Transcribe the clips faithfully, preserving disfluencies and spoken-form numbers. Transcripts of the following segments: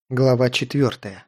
Глава четвертая.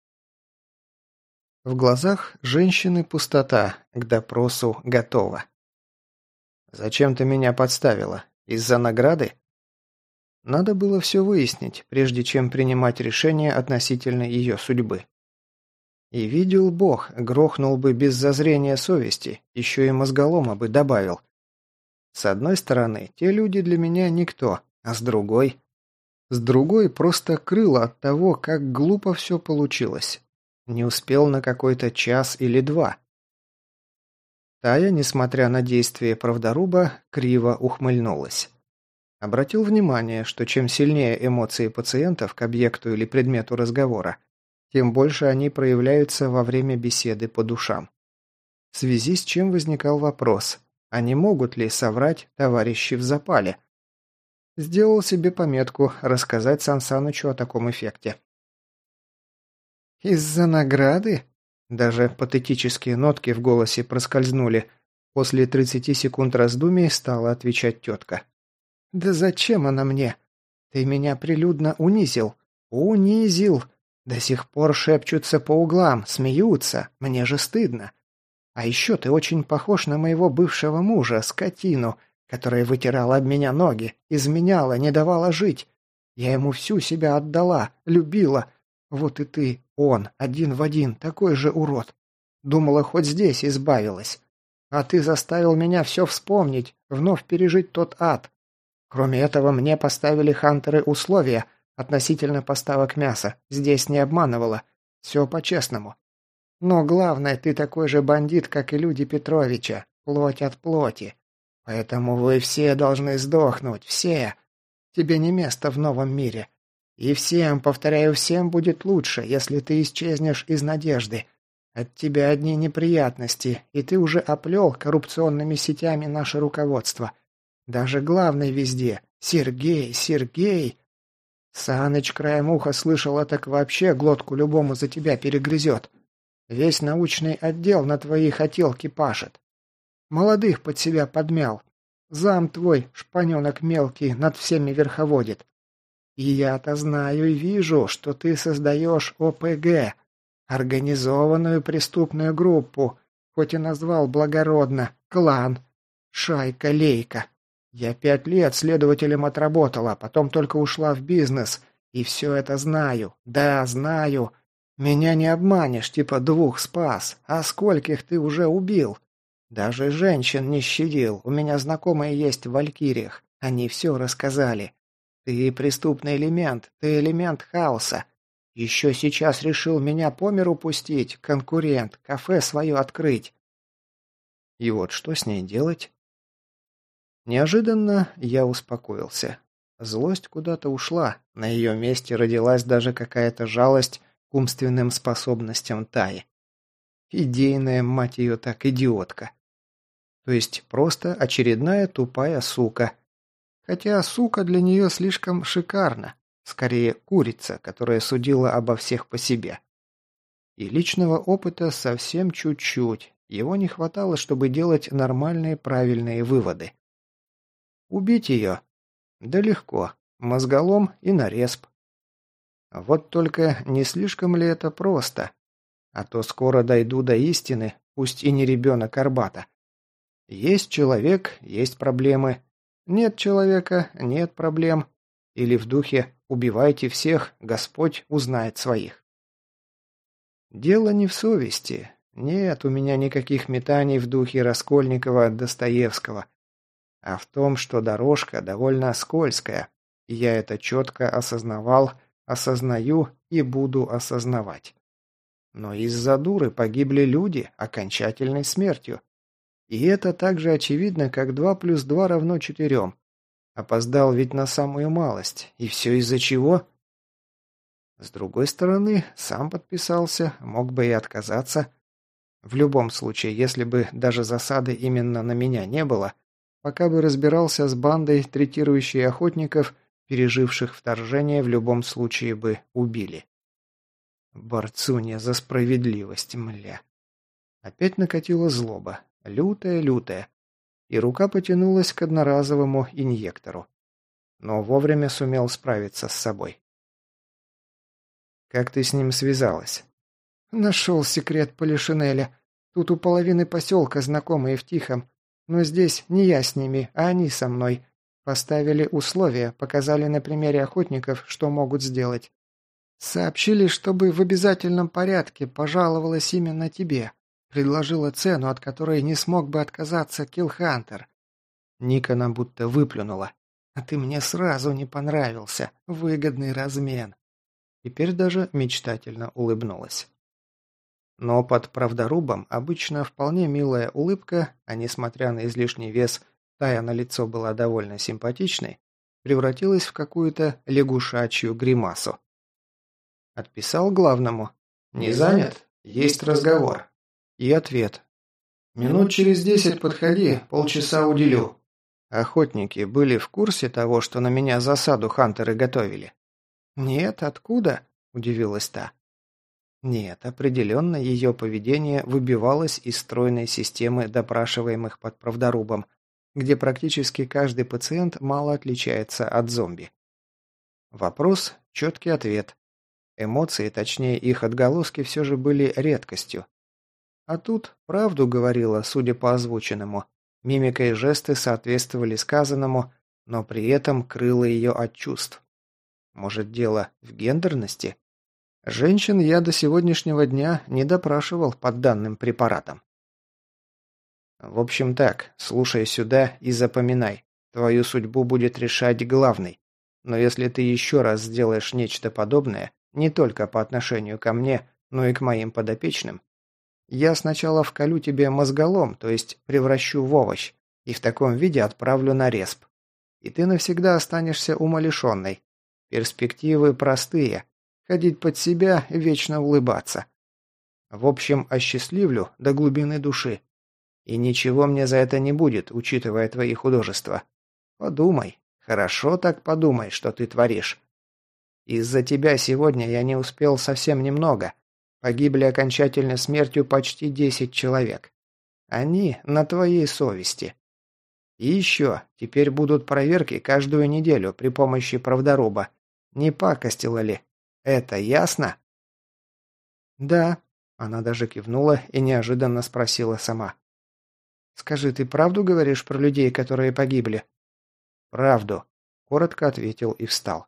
В глазах женщины пустота, к допросу готова. «Зачем ты меня подставила? Из-за награды?» Надо было все выяснить, прежде чем принимать решение относительно ее судьбы. И видел Бог, грохнул бы без зазрения совести, еще и мозголома бы добавил. С одной стороны, те люди для меня никто, а с другой... С другой просто крыло от того, как глупо все получилось. Не успел на какой-то час или два. Тая, несмотря на действия правдоруба, криво ухмыльнулась. Обратил внимание, что чем сильнее эмоции пациентов к объекту или предмету разговора, тем больше они проявляются во время беседы по душам. В связи с чем возникал вопрос, а не могут ли соврать товарищи в запале? Сделал себе пометку рассказать Сансанычу о таком эффекте. «Из-за награды?» Даже патетические нотки в голосе проскользнули. После тридцати секунд раздумий стала отвечать тетка. «Да зачем она мне? Ты меня прилюдно унизил. Унизил. До сих пор шепчутся по углам, смеются. Мне же стыдно. А еще ты очень похож на моего бывшего мужа, скотину, которая вытирала об меня ноги, изменяла, не давала жить. Я ему всю себя отдала, любила. Вот и ты, он, один в один, такой же урод. Думала, хоть здесь избавилась. А ты заставил меня все вспомнить, вновь пережить тот ад. Кроме этого, мне поставили хантеры условия относительно поставок мяса. Здесь не обманывала. Все по-честному. Но главное, ты такой же бандит, как и люди Петровича. Плоть от плоти. Поэтому вы все должны сдохнуть, все. Тебе не место в новом мире. И всем, повторяю, всем будет лучше, если ты исчезнешь из надежды. От тебя одни неприятности, и ты уже оплел коррупционными сетями наше руководство. Даже главный везде. Сергей, Сергей. Саныч краем уха слышал, так вообще глотку любому за тебя перегрызет. Весь научный отдел на твои хотелки пашет. Молодых под себя подмял. Зам твой, шпаненок мелкий, над всеми верховодит. И я-то знаю и вижу, что ты создаешь О П Г, организованную преступную группу, хоть и назвал благородно, клан, шайка-лейка. Я пять лет следователем отработала, потом только ушла в бизнес, и все это знаю, да, знаю. Меня не обманешь, типа двух спас, а скольких ты уже убил? Даже женщин не щадил, у меня знакомые есть в Валькириях, они все рассказали. Ты преступный элемент, ты элемент хаоса. Еще сейчас решил меня по миру пустить, конкурент, кафе свое открыть. И вот что с ней делать? Неожиданно я успокоился. Злость куда-то ушла, на ее месте родилась даже какая-то жалость к умственным способностям Таи. Идейная, мать ее так, идиотка. То есть просто очередная тупая сука. Хотя сука для нее слишком шикарна. Скорее, курица, которая судила обо всех по себе. И личного опыта совсем чуть-чуть. Его не хватало, чтобы делать нормальные правильные выводы. Убить ее? Да легко. Мозголом и нарезп. Вот только не слишком ли это просто? А то скоро дойду до истины, пусть и не ребенок Арбата. Есть человек, есть проблемы. Нет человека, нет проблем. Или в духе «убивайте всех, Господь узнает своих». Дело не в совести. Нет у меня никаких метаний в духе Раскольникова-Достоевского. А в том, что дорожка довольно скользкая. И я это четко осознавал, осознаю и буду осознавать. Но из-за дуры погибли люди окончательной смертью. И это так же очевидно, как два плюс два равно четырем. Опоздал ведь на самую малость. И все из-за чего? С другой стороны, сам подписался, мог бы и отказаться. В любом случае, если бы даже засады именно на меня не было, пока бы разбирался с бандой, третирующей охотников, переживших вторжение, в любом случае бы убили. Борцунья за справедливость, мля. Опять накатила злоба. Лютая-лютая. И рука потянулась к одноразовому инъектору. Но вовремя сумел справиться с собой. Как ты с ним связалась? Нашел секрет Полишинеля. Тут у половины поселка знакомые в Тихом. Но здесь не я с ними, а они со мной. Поставили условия, показали на примере охотников, что могут сделать. Сообщили, чтобы в обязательном порядке пожаловалась именно тебе. Предложила цену, от которой не смог бы отказаться Киллхантер. Ника нам будто выплюнула. А ты мне сразу не понравился. Выгодный размен. Теперь даже мечтательно улыбнулась. Но под правдорубом обычно вполне милая улыбка, а несмотря на излишний вес, тая на лицо была довольно симпатичной, превратилась в какую-то лягушачью гримасу. Отписал главному. «Не занят? Есть разговор». И ответ. «Минут через десять подходи, полчаса уделю». Охотники были в курсе того, что на меня засаду хантеры готовили? «Нет, откуда?» – удивилась та. Нет, определенно ее поведение выбивалось из стройной системы допрашиваемых под правдорубом, где практически каждый пациент мало отличается от зомби. Вопрос, четкий ответ. Эмоции, точнее их отголоски, все же были редкостью. А тут правду говорила, судя по озвученному. Мимика и жесты соответствовали сказанному, но при этом крыло ее от чувств. Может, дело в гендерности? Женщин я до сегодняшнего дня не допрашивал под данным препаратом. В общем так, слушай сюда и запоминай. Твою судьбу будет решать главный. Но если ты еще раз сделаешь нечто подобное, не только по отношению ко мне, но и к моим подопечным, я сначала вколю тебе мозголом, то есть превращу в овощ, и в таком виде отправлю на респ. И ты навсегда останешься умалишенной. Перспективы простые. Ходить под себя и вечно улыбаться. В общем, осчастливлю до глубины души. И ничего мне за это не будет, учитывая твои художества. Подумай, хорошо так подумай, что ты творишь. Из-за тебя сегодня я не успел совсем немного. Погибли окончательно смертью почти десять человек. Они на твоей совести. И еще, теперь будут проверки каждую неделю при помощи правдоруба. Не пакостила ли? Это ясно? Да, она даже кивнула и неожиданно спросила сама. Скажи, ты правду говоришь про людей, которые погибли? Правду, коротко ответил и встал.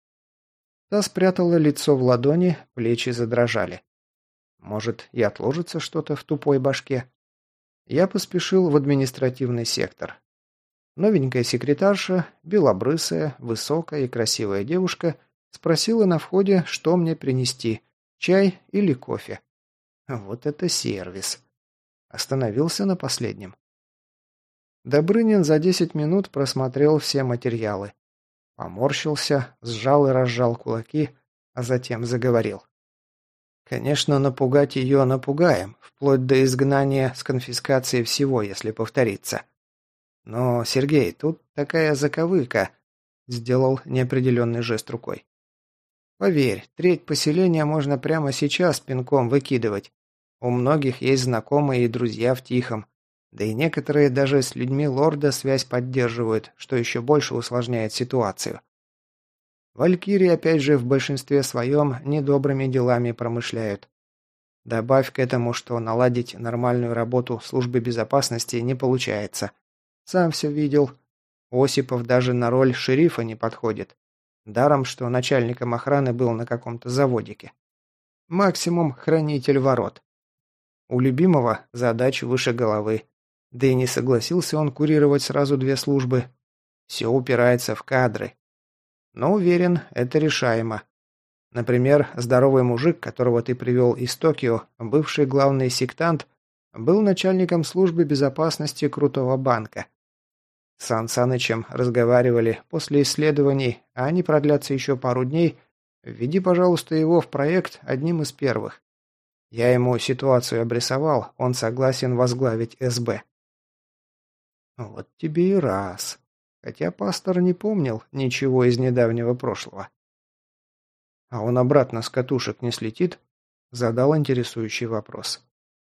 Та спрятала лицо в ладони, плечи задрожали. Может, и отложится что-то в тупой башке? Я поспешил в административный сектор. Новенькая секретарша, белобрысая, высокая и красивая девушка, спросила на входе, что мне принести, чай или кофе. Вот это сервис. Остановился на последнем. Добрынин за десять минут просмотрел все материалы. Поморщился, сжал и разжал кулаки, а затем заговорил. Конечно, напугать ее напугаем, вплоть до изгнания с конфискацией всего, если повторится. Но, Сергей, тут такая заковыка, сделал неопределенный жест рукой. Поверь, треть поселения можно прямо сейчас пинком выкидывать. У многих есть знакомые и друзья в Тихом. Да и некоторые даже с людьми лорда связь поддерживают, что еще больше усложняет ситуацию. Валькирии, опять же, в большинстве своем недобрыми делами промышляют. Добавь к этому, что наладить нормальную работу службы безопасности не получается. Сам все видел. Осипов даже на роль шерифа не подходит. Даром, что начальником охраны был на каком-то заводике. Максимум хранитель ворот. У любимого задач выше головы. Да и не согласился он курировать сразу две службы. Все упирается в кадры. Но уверен, это решаемо. Например, здоровый мужик, которого ты привел из Токио, бывший главный сектант, был начальником службы безопасности крутого банка. С Сан Санычем разговаривали после исследований, а они продлятся еще пару дней. Введи, пожалуйста, его в проект одним из первых. Я ему ситуацию обрисовал, он согласен возглавить эс бэ. Вот тебе и раз. Хотя пастор не помнил ничего из недавнего прошлого. А он обратно с катушек не слетит? Задал интересующий вопрос.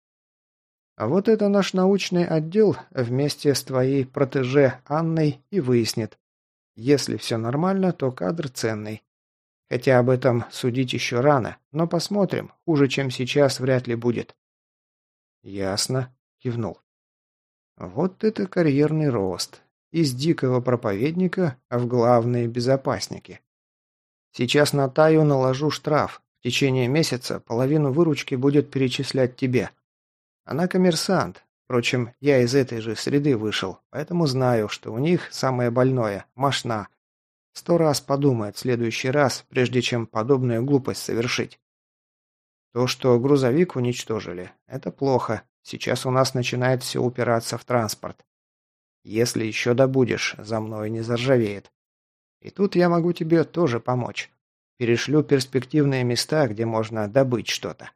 А вот это наш научный отдел вместе с твоей протеже Анной и выяснит. Если все нормально, то кадр ценный. Хотя об этом судить еще рано, но посмотрим, хуже, чем сейчас, вряд ли будет». «Ясно», – кивнул. «Вот это карьерный рост. Из дикого проповедника, а в главные безопасники. Сейчас на Таю наложу штраф. В течение месяца половину выручки будет перечислять тебе. Она коммерсант. Впрочем, я из этой же среды вышел, поэтому знаю, что у них самое больное – мошна. Сто раз подумает в следующий раз, прежде чем подобную глупость совершить. То, что грузовик уничтожили, это плохо. Сейчас у нас начинает все упираться в транспорт. Если еще добудешь, за мной не заржавеет. И тут я могу тебе тоже помочь. Перешлю перспективные места, где можно добыть что-то».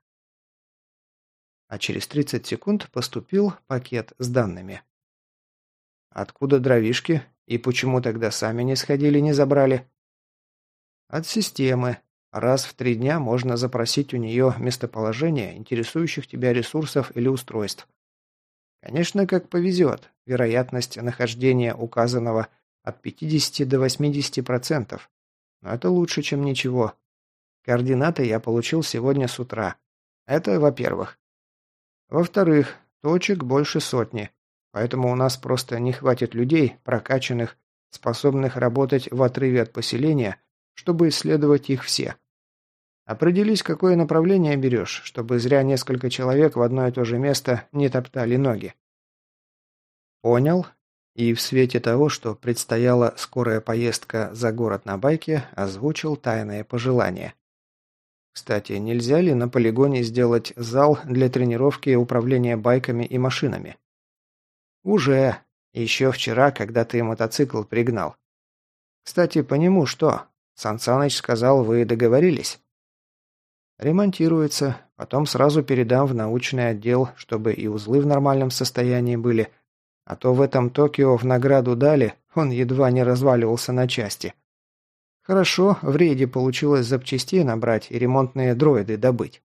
А через тридцать секунд поступил пакет с данными. «Откуда дровишки? И почему тогда сами не сходили, не забрали?» «От системы. Раз в три дня можно запросить у нее местоположение интересующих тебя ресурсов или устройств. Конечно, как повезет. Вероятность нахождения указанного от пятидесяти до восьмидесяти процентов. Но это лучше, чем ничего. Координаты я получил сегодня с утра. Это во-первых. Во-вторых, точек больше сотни. Поэтому у нас просто не хватит людей, прокачанных, способных работать в отрыве от поселения, чтобы исследовать их все. Определись, какое направление берешь, чтобы зря несколько человек в одно и то же место не топтали ноги». «Понял». И в свете того, что предстояла скорая поездка за город на байке, озвучил тайное пожелание. «Кстати, нельзя ли на полигоне сделать зал для тренировки управления байками и машинами?» «Уже. Еще вчера, когда ты мотоцикл пригнал. Кстати, по нему что? Сан Саныч сказал, вы договорились?» «Ремонтируется. Потом сразу передам в научный отдел, чтобы и узлы в нормальном состоянии были. А то в этом Токио в награду дали, он едва не разваливался на части. Хорошо, в рейде получилось запчастей набрать и ремонтные дроиды добыть».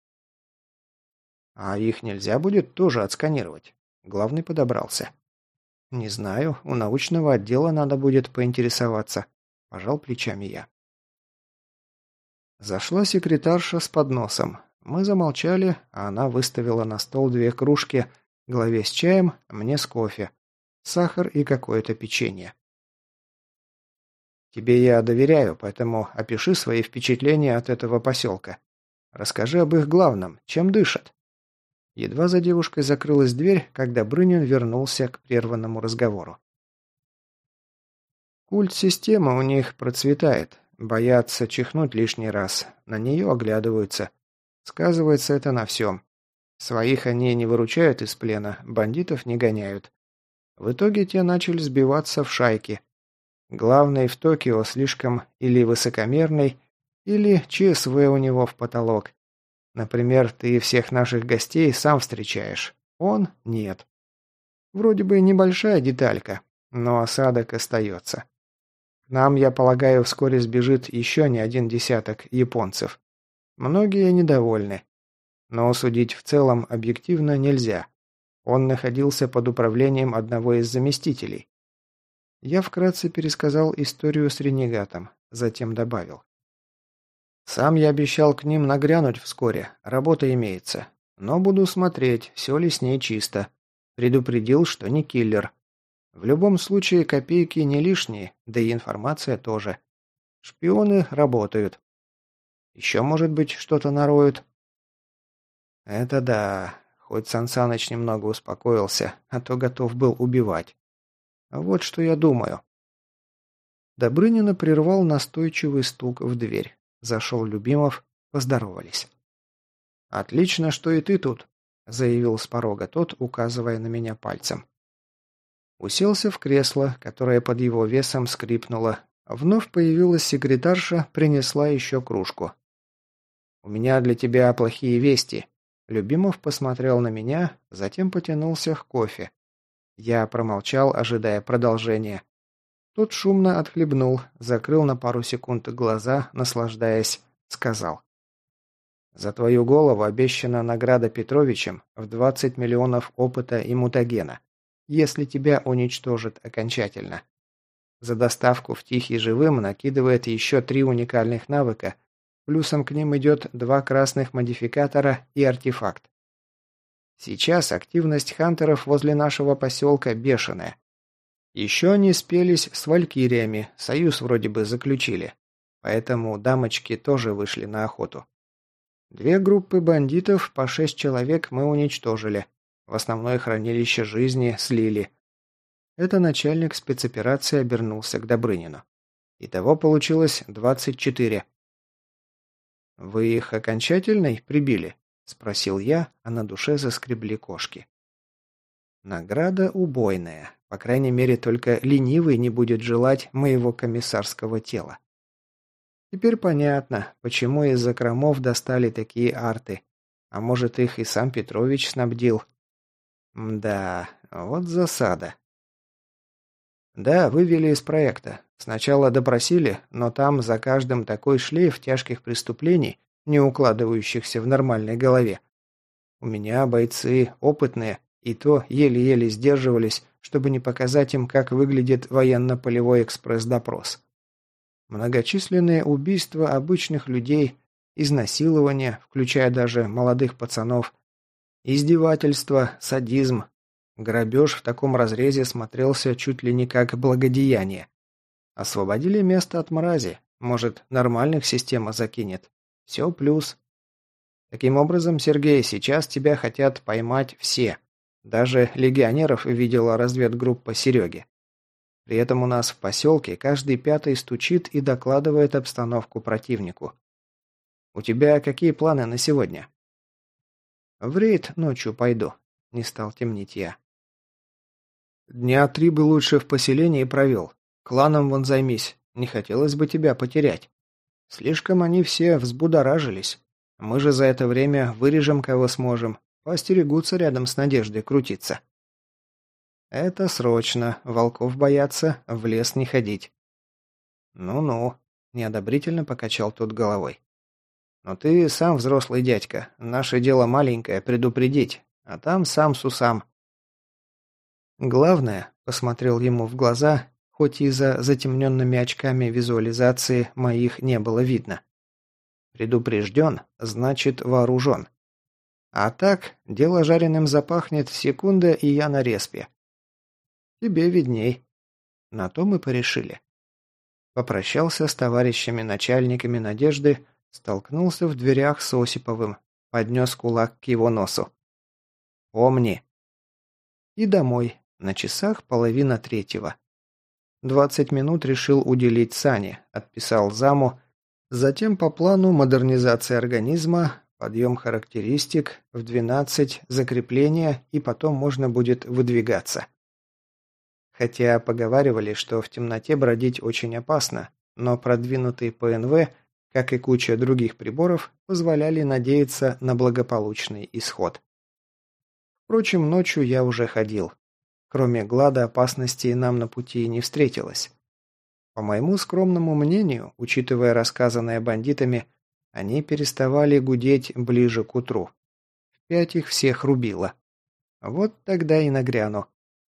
«А их нельзя будет тоже отсканировать?» Главный подобрался. «Не знаю, у научного отдела надо будет поинтересоваться», – пожал плечами я. Зашла секретарша с подносом. Мы замолчали, а она выставила на стол две кружки, главе с чаем, мне с кофе, сахар и какое-то печенье. «Тебе я доверяю, поэтому опиши свои впечатления от этого поселка. Расскажи об их главном, чем дышат». Едва за девушкой закрылась дверь, когда Брынин вернулся к прерванному разговору. «Культ системы у них процветает. Боятся чихнуть лишний раз. На нее оглядываются. Сказывается это на всем. Своих они не выручают из плена, бандитов не гоняют. В итоге те начали сбиваться в шайки. Главный в Токио слишком или высокомерный, или ЧСВ у него в потолок. Например, ты всех наших гостей сам встречаешь. Он – нет. Вроде бы небольшая деталька, но осадок остается. К нам, я полагаю, вскоре сбежит еще не один десяток японцев. Многие недовольны. Но судить в целом объективно нельзя. Он находился под управлением одного из заместителей. Я вкратце пересказал историю с ренегатом, затем добавил. Сам я обещал к ним нагрянуть вскоре, работа имеется. Но буду смотреть, все ли с ней чисто. Предупредил, что не киллер. В любом случае копейки не лишние, да и информация тоже. Шпионы работают. Еще, может быть, что-то нароют? Это да, хоть Сан Саныч немного успокоился, а то готов был убивать. А вот что я думаю. Добрынина прервал настойчивый стук в дверь. Зашел Любимов, поздоровались. «Отлично, что и ты тут», — заявил с порога тот, указывая на меня пальцем. Уселся в кресло, которое под его весом скрипнуло. Вновь появилась секретарша, принесла еще кружку. «У меня для тебя плохие вести». Любимов посмотрел на меня, затем потянулся к кофе. Я промолчал, ожидая продолжения. Тот шумно отхлебнул, закрыл на пару секунд глаза, наслаждаясь, сказал. «За твою голову обещана награда Петровичем в двадцать миллионов опыта и мутагена, если тебя уничтожат окончательно. За доставку в Тихий живым накидывает еще три уникальных навыка Плюсом к ним идет два красных модификатора и артефакт. Сейчас активность хантеров возле нашего поселка бешеная. Еще они спелись с валькириями, союз вроде бы заключили. Поэтому дамочки тоже вышли на охоту. Две группы бандитов, по шесть человек мы уничтожили. В основное хранилище жизни слили. Это начальник спецоперации обернулся к Добрынину. Итого получилось двадцать четыре. «Вы их окончательно прибили?» – спросил я, а на душе заскребли кошки. Награда убойная. По крайней мере, только ленивый не будет желать моего комиссарского тела. Теперь понятно, почему из закромов достали такие арты. А может, их и сам Петрович снабдил. Мда, вот засада. Да, вывели из проекта. Сначала допросили, но там за каждым такой шлейф тяжких преступлений, не укладывающихся в нормальной голове. У меня бойцы опытные, и то еле-еле сдерживались, чтобы не показать им, как выглядит военно-полевой экспресс-допрос. Многочисленные убийства обычных людей, изнасилования, включая даже молодых пацанов, издевательства, садизм. Грабеж в таком разрезе смотрелся чуть ли не как благодеяние. Освободили место от мрази, может, нормальных система закинет. Все плюс. Таким образом, Сергей, сейчас тебя хотят поймать все. Даже легионеров видела разведгруппа Сереги. При этом у нас в поселке каждый пятый стучит и докладывает обстановку противнику. У тебя какие планы на сегодня? В рейд ночью пойду, не стал темнить я. Дня три бы лучше в поселении провел. Кланом вон займись, не хотелось бы тебя потерять. Слишком они все взбудоражились. Мы же за это время вырежем кого сможем, поостерегутся рядом с Надеждой крутиться. Это срочно, волков бояться, в лес не ходить. Ну-ну, неодобрительно покачал тот головой. Но ты сам взрослый дядька, наше дело маленькое предупредить, а там сам с усам. Главное, посмотрел ему в глаза, хоть и за затемненными очками визуализации моих не было видно. Предупрежден, значит вооружен. А так, дело жареным запахнет, секунда, и я на респе. Тебе видней. На то мы порешили. Попрощался с товарищами начальниками Надежды, столкнулся в дверях с Осиповым, поднес кулак к его носу. Помни. И домой, на часах половина третьего. Двадцать минут решил уделить Сане, отписал заму, затем по плану модернизации организма, подъем характеристик, в двенадцать закрепление, и потом можно будет выдвигаться. Хотя поговаривали, что в темноте бродить очень опасно, но продвинутый ПНВ, как и куча других приборов, позволяли надеяться на благополучный исход. Впрочем, ночью я уже ходил. Кроме глада опасностей нам на пути не встретилось. По моему скромному мнению, учитывая рассказанное бандитами, они переставали гудеть ближе к утру. В пять их всех рубило. Вот тогда и нагряну.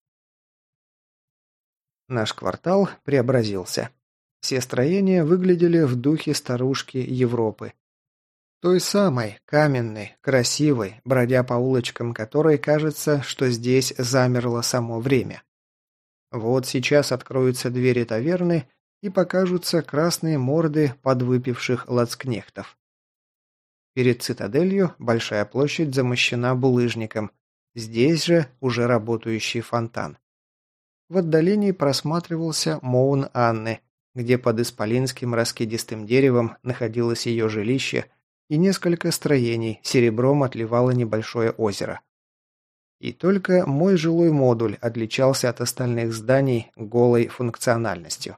Наш квартал преобразился. Все строения выглядели в духе старушки Европы. Той самой, каменной, красивой, бродя по улочкам которой кажется, что здесь замерло само время. Вот сейчас откроются двери таверны и покажутся красные морды подвыпивших лацкнехтов. Перед цитаделью большая площадь замощена булыжником. Здесь же уже работающий фонтан. В отдалении просматривался Моун Анны, где под исполинским раскидистым деревом находилось ее жилище, и несколько строений серебром отливало небольшое озеро. И только мой жилой модуль отличался от остальных зданий голой функциональностью.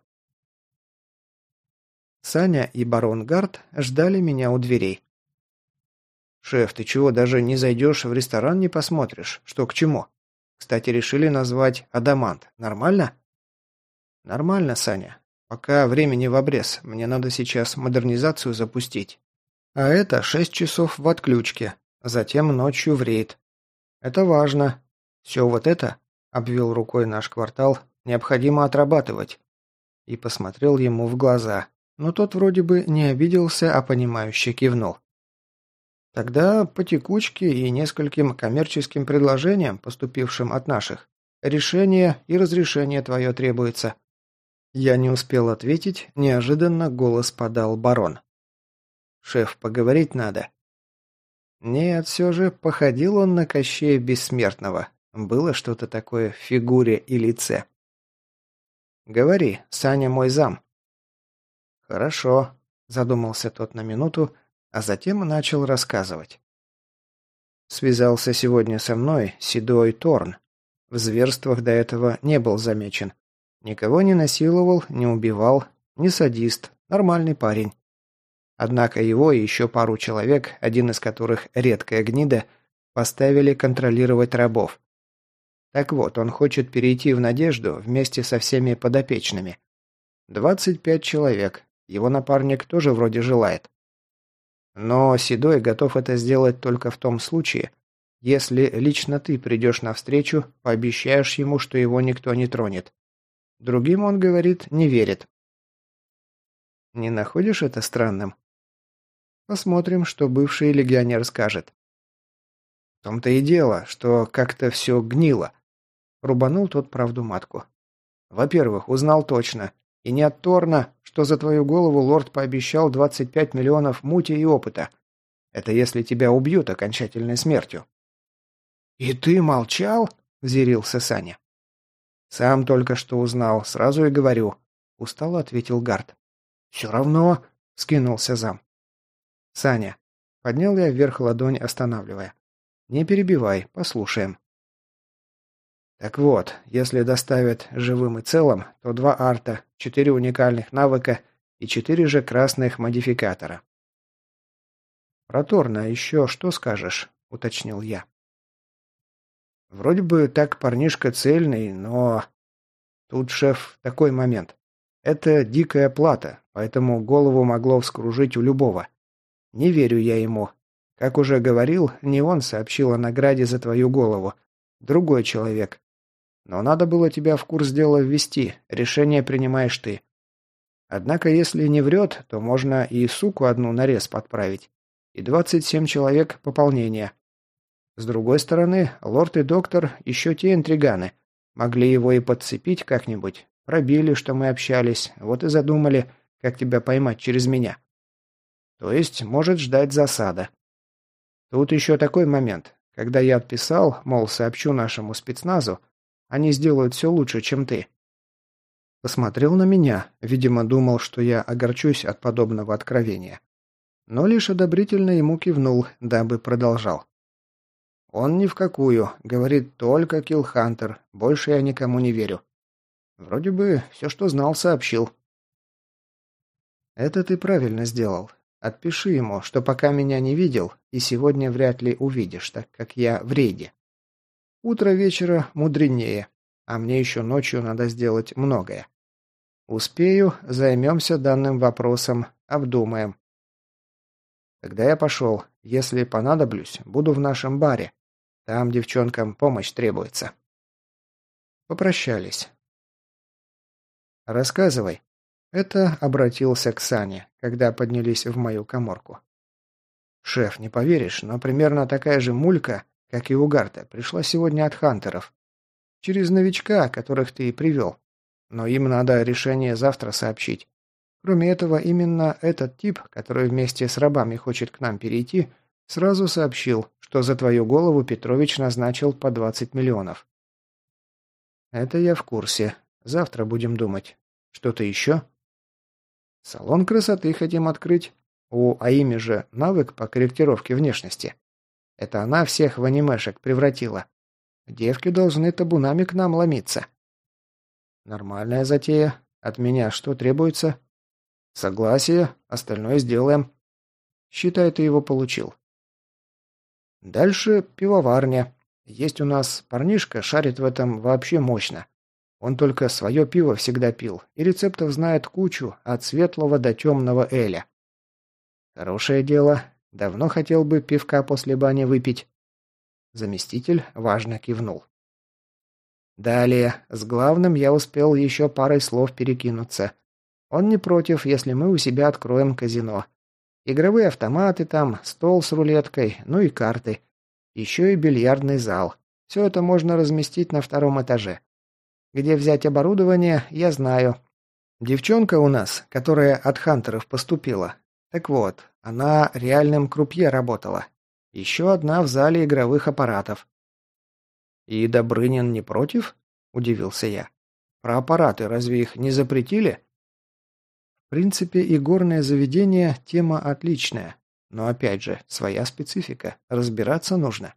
Саня и барон Гард ждали меня у дверей. «Шеф, ты чего, даже не зайдешь в ресторан, не посмотришь? Что к чему? Кстати, решили назвать Адамант. Нормально?» «Нормально, Саня. Пока времени в обрез. Мне надо сейчас модернизацию запустить. А это шесть часов в отключке. Затем ночью в рейд. Это важно. Все вот это, — обвел рукой наш квартал, — необходимо отрабатывать». И посмотрел ему в глаза. но тот вроде бы не обиделся, а понимающе кивнул. Тогда по текучке и нескольким коммерческим предложениям, поступившим от наших, решение и разрешение твое требуется. Я не успел ответить, неожиданно голос подал барон. «Шеф, поговорить надо». Нет, все же походил он на Кощея Бессмертного. Было что-то такое в фигуре и лице. «Говори, Саня мой зам». «Хорошо», – задумался тот на минуту, а затем начал рассказывать. Связался сегодня со мной седой Торн. В зверствах до этого не был замечен. Никого не насиловал, не убивал, не садист, нормальный парень. Однако его и еще пару человек, один из которых редкая гнида, поставили контролировать рабов. Так вот, он хочет перейти в Надежду вместе со всеми подопечными. двадцать пять человек, его напарник тоже вроде желает. Но Седой готов это сделать только в том случае, если лично ты придешь навстречу, пообещаешь ему, что его никто не тронет. Другим, он говорит, не верит. Не находишь это странным? Посмотрим, что бывший легионер скажет. В том-то и дело, что как-то все гнило. Рубанул тот правду матку. Во-первых, узнал точно. И не от Торна, что за твою голову лорд пообещал двадцать пять миллионов мути и опыта. Это если тебя убьют окончательной смертью. «И ты молчал?» – взъярился Саня. «Сам только что узнал, сразу и говорю», – устало ответил Гард. «Все равно», – скинулся зам. «Саня», – поднял я вверх ладонь, останавливая. «Не перебивай, послушаем». Так вот, если доставят живым и целым, то два арта, четыре уникальных навыка и четыре же красных модификатора. «Про Торна еще что скажешь?» – уточнил я. «Вроде бы так парнишка цельный, но...» Тут, шеф, такой момент. Это дикая плата, поэтому голову могло вскружить у любого. Не верю я ему. Как уже говорил, не он сообщил о награде за твою голову. Другой человек. Но надо было тебя в курс дела ввести, решение принимаешь ты. Однако, если не врет, то можно и суку одну нарез подправить. И двадцать семь человек пополнения. С другой стороны, лорд и доктор еще те интриганы. Могли его и подцепить как-нибудь. Пробили, что мы общались, вот и задумали, как тебя поймать через меня. То есть, может ждать засада. Тут еще такой момент. Когда я отписал, мол, сообщу нашему спецназу, они сделают все лучше, чем ты. Посмотрел на меня, видимо, думал, что я огорчусь от подобного откровения. Но лишь одобрительно ему кивнул, дабы продолжал. Он ни в какую, говорит только Киллхантер, больше я никому не верю. Вроде бы все, что знал, сообщил. Это ты правильно сделал. Отпиши ему, что пока меня не видел, и сегодня вряд ли увидишь, так как я в рейде. Утро вечера мудренее, а мне еще ночью надо сделать многое. Успею, займемся данным вопросом, обдумаем. Тогда я пошел. Если понадоблюсь, буду в нашем баре. Там девчонкам помощь требуется. Попрощались. Рассказывай. Это обратился к Сане, когда поднялись в мою каморку. Шеф, не поверишь, но примерно такая же мулька, как и у Гарта, пришла сегодня от хантеров. Через новичка, которых ты и привел. Но им надо решение завтра сообщить. Кроме этого, именно этот тип, который вместе с рабами хочет к нам перейти, сразу сообщил, что за твою голову Петрович назначил по двадцать миллионов. Это я в курсе. Завтра будем думать. Что-то еще? Салон красоты хотим открыть. У Аими же навык по корректировке внешности. Это она всех в анимешек превратила. Девки должны табунами к нам ломиться. Нормальная затея. От меня что требуется? Согласие. Остальное сделаем. Считай, ты его получил. Дальше пивоварня. Есть у нас парнишка, шарит в этом вообще мощно. Он только свое пиво всегда пил, и рецептов знает кучу, от светлого до темного эля. Хорошее дело. Давно хотел бы пивка после бани выпить. Заместитель важно кивнул. Далее, с главным я успел еще парой слов перекинуться. Он не против, если мы у себя откроем казино. Игровые автоматы там, стол с рулеткой, ну и карты. Еще и бильярдный зал. Все это можно разместить на втором этаже. Где взять оборудование, я знаю. Девчонка у нас, которая от хантеров поступила. Так вот, она реальным крупье работала. Еще одна в зале игровых аппаратов. «И Добрынин не против?» – удивился я. «Про аппараты разве их не запретили?» В принципе, игорное заведение – тема отличная. Но опять же, своя специфика. Разбираться нужно.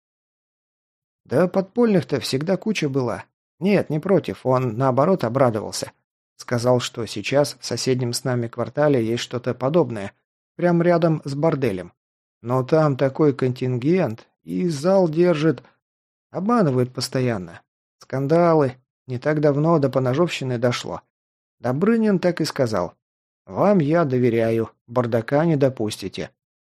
Да подпольных-то всегда куча была. Нет, не против, он наоборот обрадовался. Сказал, что сейчас в соседнем с нами квартале есть что-то подобное. Прям рядом с борделем. Но там такой контингент, и зал держит... Обманывает постоянно. Скандалы. Не так давно до поножовщины дошло. Добрынин так и сказал. «Вам я доверяю, бардака не допустите».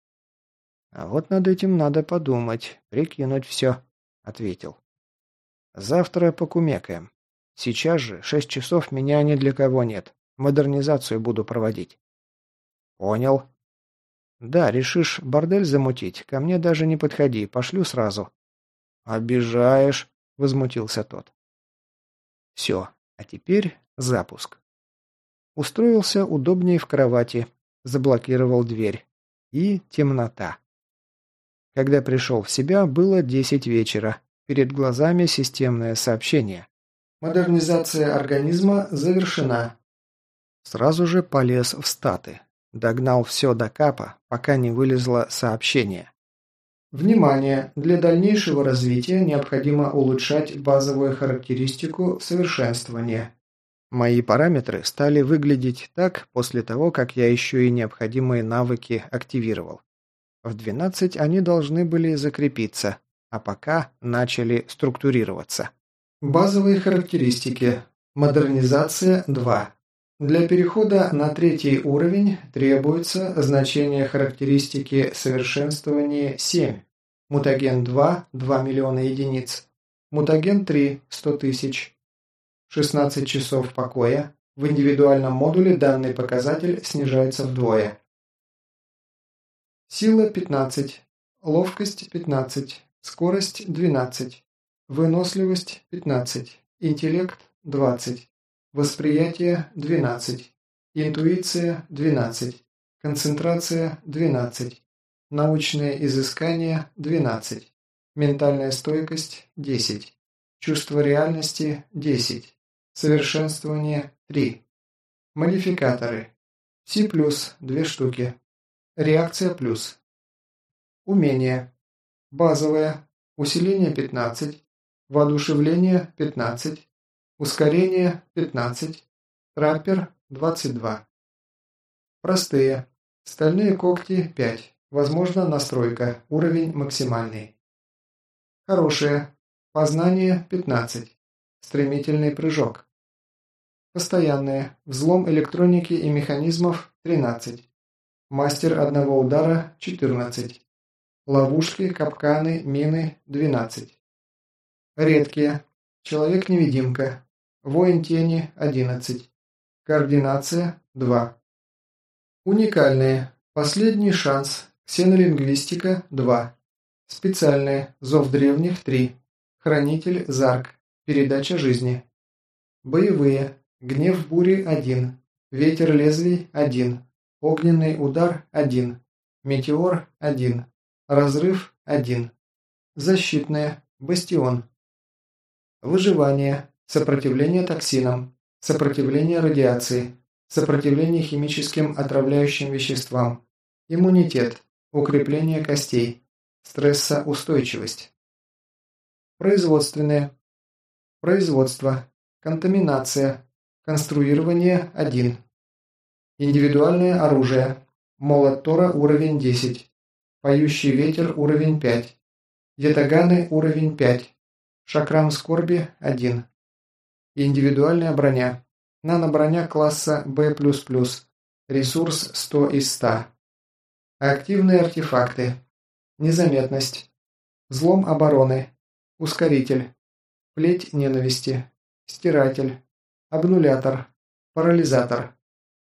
«А вот над этим надо подумать, прикинуть все», — ответил. «Завтра покумекаем. Сейчас же шесть часов меня ни для кого нет. Модернизацию буду проводить». «Понял». «Да, решишь бордель замутить, ко мне даже не подходи, пошлю сразу». «Обижаешь», — возмутился тот. «Все, а теперь запуск». Устроился удобнее в кровати, заблокировал дверь. И темнота. Когда пришел в себя, было десять вечера. Перед глазами системное сообщение. Модернизация организма завершена. Сразу же полез в статы. Догнал все до капа, пока не вылезло сообщение. Внимание! Для дальнейшего развития необходимо улучшать базовую характеристику совершенствования. Мои параметры стали выглядеть так после того, как я еще и необходимые навыки активировал. В двенадцать они должны были закрепиться, а пока начали структурироваться. Базовые характеристики. Модернизация два. Для перехода на третий уровень требуется значение характеристики совершенствования семь. Мутаген два – два миллиона единиц. Мутаген три – сто тысяч. шестнадцать часов покоя. В индивидуальном модуле данный показатель снижается вдвое. Сила пятнадцать. Ловкость пятнадцать. Скорость двенадцать. Выносливость пятнадцать. Интеллект двадцать. Восприятие двенадцать. Интуиция двенадцать. Концентрация двенадцать. Научные изыскания двенадцать. Ментальная стойкость десять. Чувство реальности десять. Совершенствование три. Модификаторы. Си плюс две штуки. Реакция плюс. Умения. Базовое. Усиление пятнадцать. Воодушевление пятнадцать. Ускорение пятнадцать. Траппер двадцать два. Простые. Стальные когти пять. Возможно настройка. Уровень максимальный. Хорошие. Познание пятнадцать. Стремительный прыжок. Постоянные. Взлом электроники и механизмов тринадцать. Мастер одного удара четырнадцать. Ловушки, капканы, мины двенадцать. Редкие. Человек-невидимка. Воин тени одиннадцать. Координация два. Уникальные. Последний шанс. Ксенолингвистика два. Специальные. Зов древних три. Хранитель Зарк. Передача жизни. Боевые. Гнев бури один. Ветер лезвий один. Огненный удар один. Метеор один. Разрыв один. Защитные. Бастион. Выживание. Сопротивление токсинам. Сопротивление радиации. Сопротивление химическим отравляющим веществам. Иммунитет. Укрепление костей. Стрессоустойчивость. Производственные. Производство. Контаминация. Конструирование один. Индивидуальное оружие. Молот Тора уровень десять. Поющий ветер уровень пять. Ятаганы уровень пять. Шакрам скорби один. Индивидуальная броня. Наноброня класса Б плюс плюс. Ресурс сто из ста. Активные артефакты. Незаметность. Взлом обороны. Ускоритель. Плеть ненависти. Стиратель. Обнулятор. Парализатор.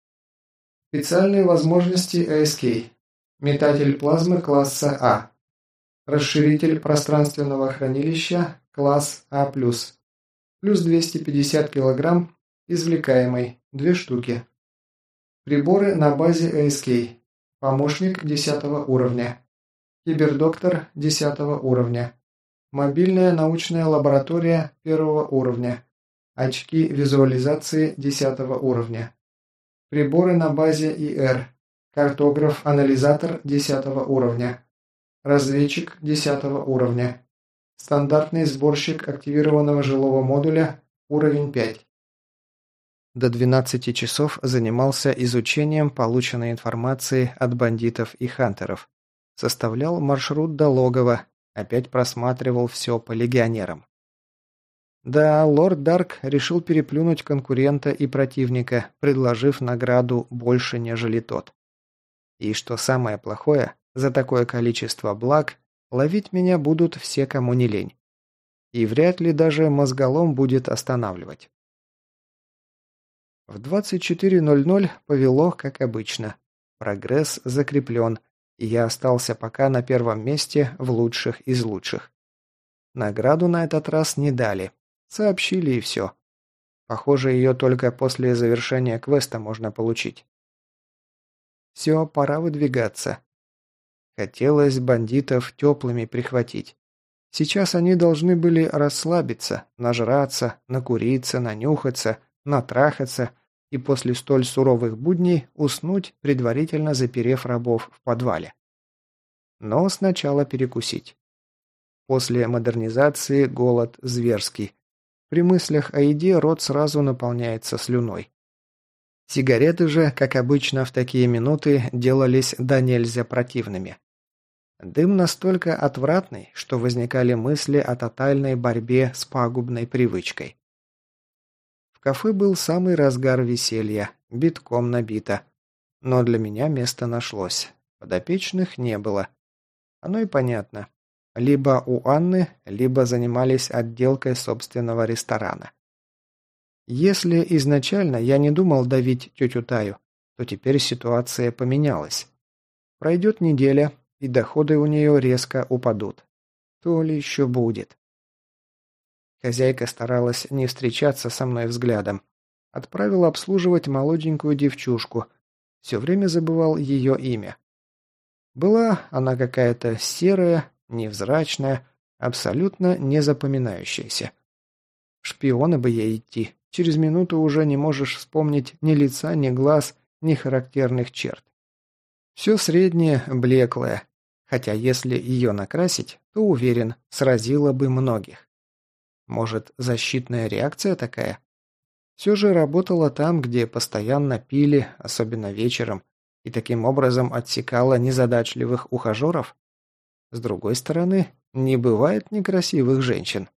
Специальные возможности эй эс кей. Метатель плазмы класса А. Расширитель пространственного хранилища класс А+. Плюс двести пятьдесят килограмм. Извлекаемый. Две штуки. Приборы на базе эй эс кей. Помощник десятого уровня. Кибердоктор десятого уровня. Мобильная научная лаборатория первого уровня. Очки визуализации десятого уровня. Приборы на базе и эр. Картограф-анализатор десятого уровня. Разведчик десятого уровня. Стандартный сборщик активированного жилого модуля уровень пять. До двенадцати часов занимался изучением полученной информации от бандитов и хантеров. Составлял маршрут до логова, опять просматривал все по легионерам. Да, лорд Дарк решил переплюнуть конкурента и противника, предложив награду больше, нежели тот. И что самое плохое, за такое количество благ ловить меня будут все, кому не лень. И вряд ли даже мозголом будет останавливать. В двадцать четыре ноль ноль повело, как обычно. Прогресс закреплен, и я остался пока на первом месте в лучших из лучших. Награду на этот раз не дали. Сообщили и все. Похоже, ее только после завершения квеста можно получить. Все, пора выдвигаться. Хотелось бандитов теплыми прихватить. Сейчас они должны были расслабиться, нажраться, накуриться, нанюхаться, натрахаться и после столь суровых будней уснуть, предварительно заперев рабов в подвале. Но сначала перекусить. После модернизации голод зверский. При мыслях о еде рот сразу наполняется слюной. Сигареты же, как обычно в такие минуты, делались до нельзя противными. Дым настолько отвратный, что возникали мысли о тотальной борьбе с пагубной привычкой. В кафе был самый разгар веселья, битком набито. Но для меня место нашлось. Подопечных не было. Оно и понятно. Либо у Анны, либо занимались отделкой собственного ресторана. Если изначально я не думал давить тетю Таю, то теперь ситуация поменялась. Пройдет неделя, и доходы у нее резко упадут. То ли еще будет. Хозяйка старалась не встречаться со мной взглядом. Отправила обслуживать молоденькую девчушку. Все время забывал ее имя. Была она какая-то серая, невзрачная, абсолютно незапоминающаяся. В шпионы бы ей идти. Через минуту уже не можешь вспомнить ни лица, ни глаз, ни характерных черт. Все среднее, блеклое. Хотя если ее накрасить, то, уверен, сразила бы многих. Может, защитная реакция такая? Все же работала там, где постоянно пили, особенно вечером, и таким образом отсекала незадачливых ухажеров? С другой стороны, не бывает некрасивых женщин.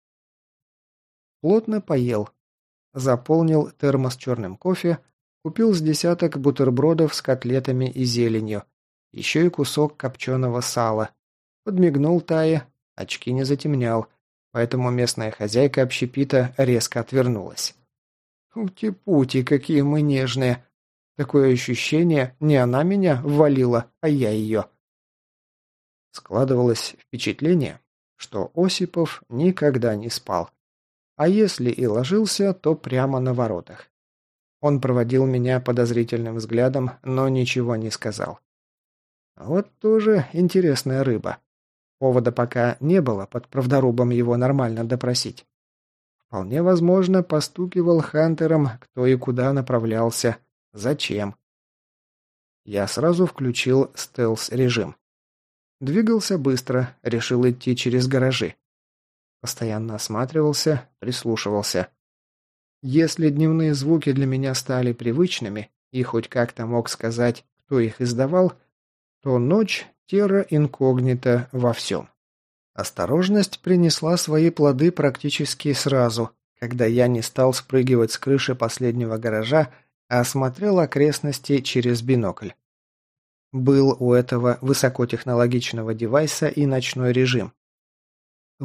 Плотно поел. Заполнил термос черным кофе, купил с десяток бутербродов с котлетами и зеленью, еще и кусок копченого сала. Подмигнул Тае, очки не затемнял, поэтому местная хозяйка общепита резко отвернулась. «Ути-пути, какие мы нежные! Такое ощущение, не она меня ввалила, а я ее!» Складывалось впечатление, что Осипов никогда не спал. А если и ложился, то прямо на воротах. Он проводил меня подозрительным взглядом, но ничего не сказал. Вот тоже интересная рыба. Повода пока не было под правдорубом его нормально допросить. Вполне возможно, постукивал хантерам, кто и куда направлялся, зачем. Я сразу включил стелс-режим. Двигался быстро, решил идти через гаражи. Постоянно осматривался, прислушивался. Если дневные звуки для меня стали привычными, и хоть как-то мог сказать, кто их издавал, то ночь терра инкогнита во всем. Осторожность принесла свои плоды практически сразу, когда я не стал спрыгивать с крыши последнего гаража, а осмотрел окрестности через бинокль. Был у этого высокотехнологичного девайса и ночной режим.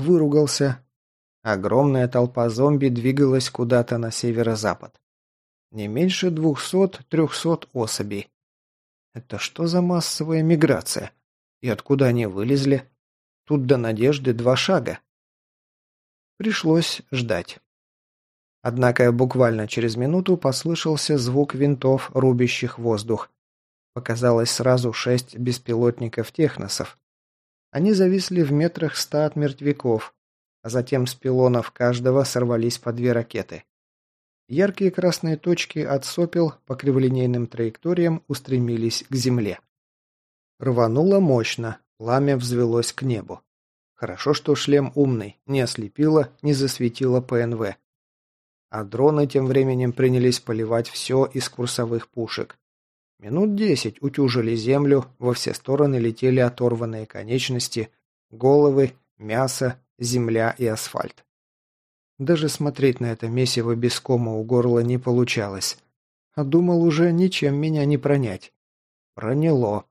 Выругался. Огромная толпа зомби двигалась куда-то на северо-запад. Не меньше двухсот-трехсот особей. Это что за массовая миграция? И откуда они вылезли? Тут до надежды два шага. Пришлось ждать. Однако буквально через минуту послышался звук винтов, рубящих воздух. Показалось сразу шесть беспилотников-техносов. Они зависли в метрах ста от мертвяков, а затем с пилонов каждого сорвались по две ракеты. Яркие красные точки от сопел по криволинейным траекториям устремились к земле. Рвануло мощно, пламя взвелось к небу. Хорошо, что шлем умный, не ослепило, не засветило ПНВ. А дроны тем временем принялись поливать все из курсовых пушек. Минут десять утюжили землю, во все стороны летели оторванные конечности, головы, мясо, земля и асфальт. Даже смотреть на это месиво без кома у горла не получалось. А думал, уже ничем меня не пронять. Проняло.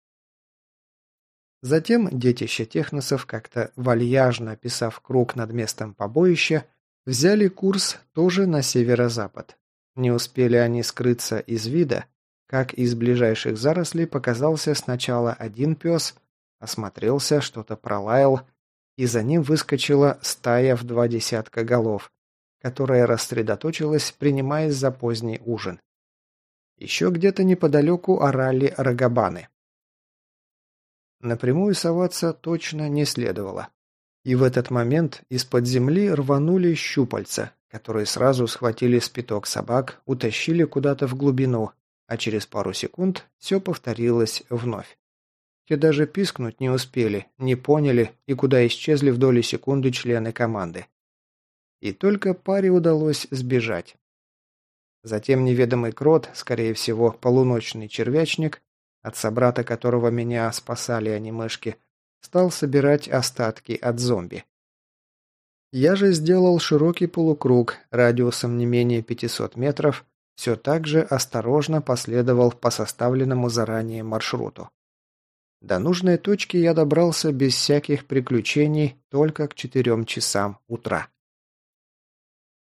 Затем детище техносов, как-то вальяжно описав круг над местом побоища, взяли курс тоже на северо-запад. Не успели они скрыться из вида, как из ближайших зарослей показался сначала один пес, осмотрелся, что-то пролаял, и за ним выскочила стая в два десятка голов, которая рассредоточилась, принимаясь за поздний ужин. Еще где-то неподалеку орали рогобаны. Напрямую соваться точно не следовало. И в этот момент из-под земли рванули щупальца, которые сразу схватили спиток собак, утащили куда-то в глубину, а через пару секунд все повторилось вновь. Те даже пискнуть не успели, не поняли, и куда исчезли в доли секунды члены команды. И только паре удалось сбежать. Затем неведомый крот, скорее всего, полуночный червячник, от собрата которого меня спасали анимешки, стал собирать остатки от зомби. Я же сделал широкий полукруг, радиусом не менее пятисот метров, все так же осторожно последовал по составленному заранее маршруту. До нужной точки я добрался без всяких приключений только к четырем часам утра.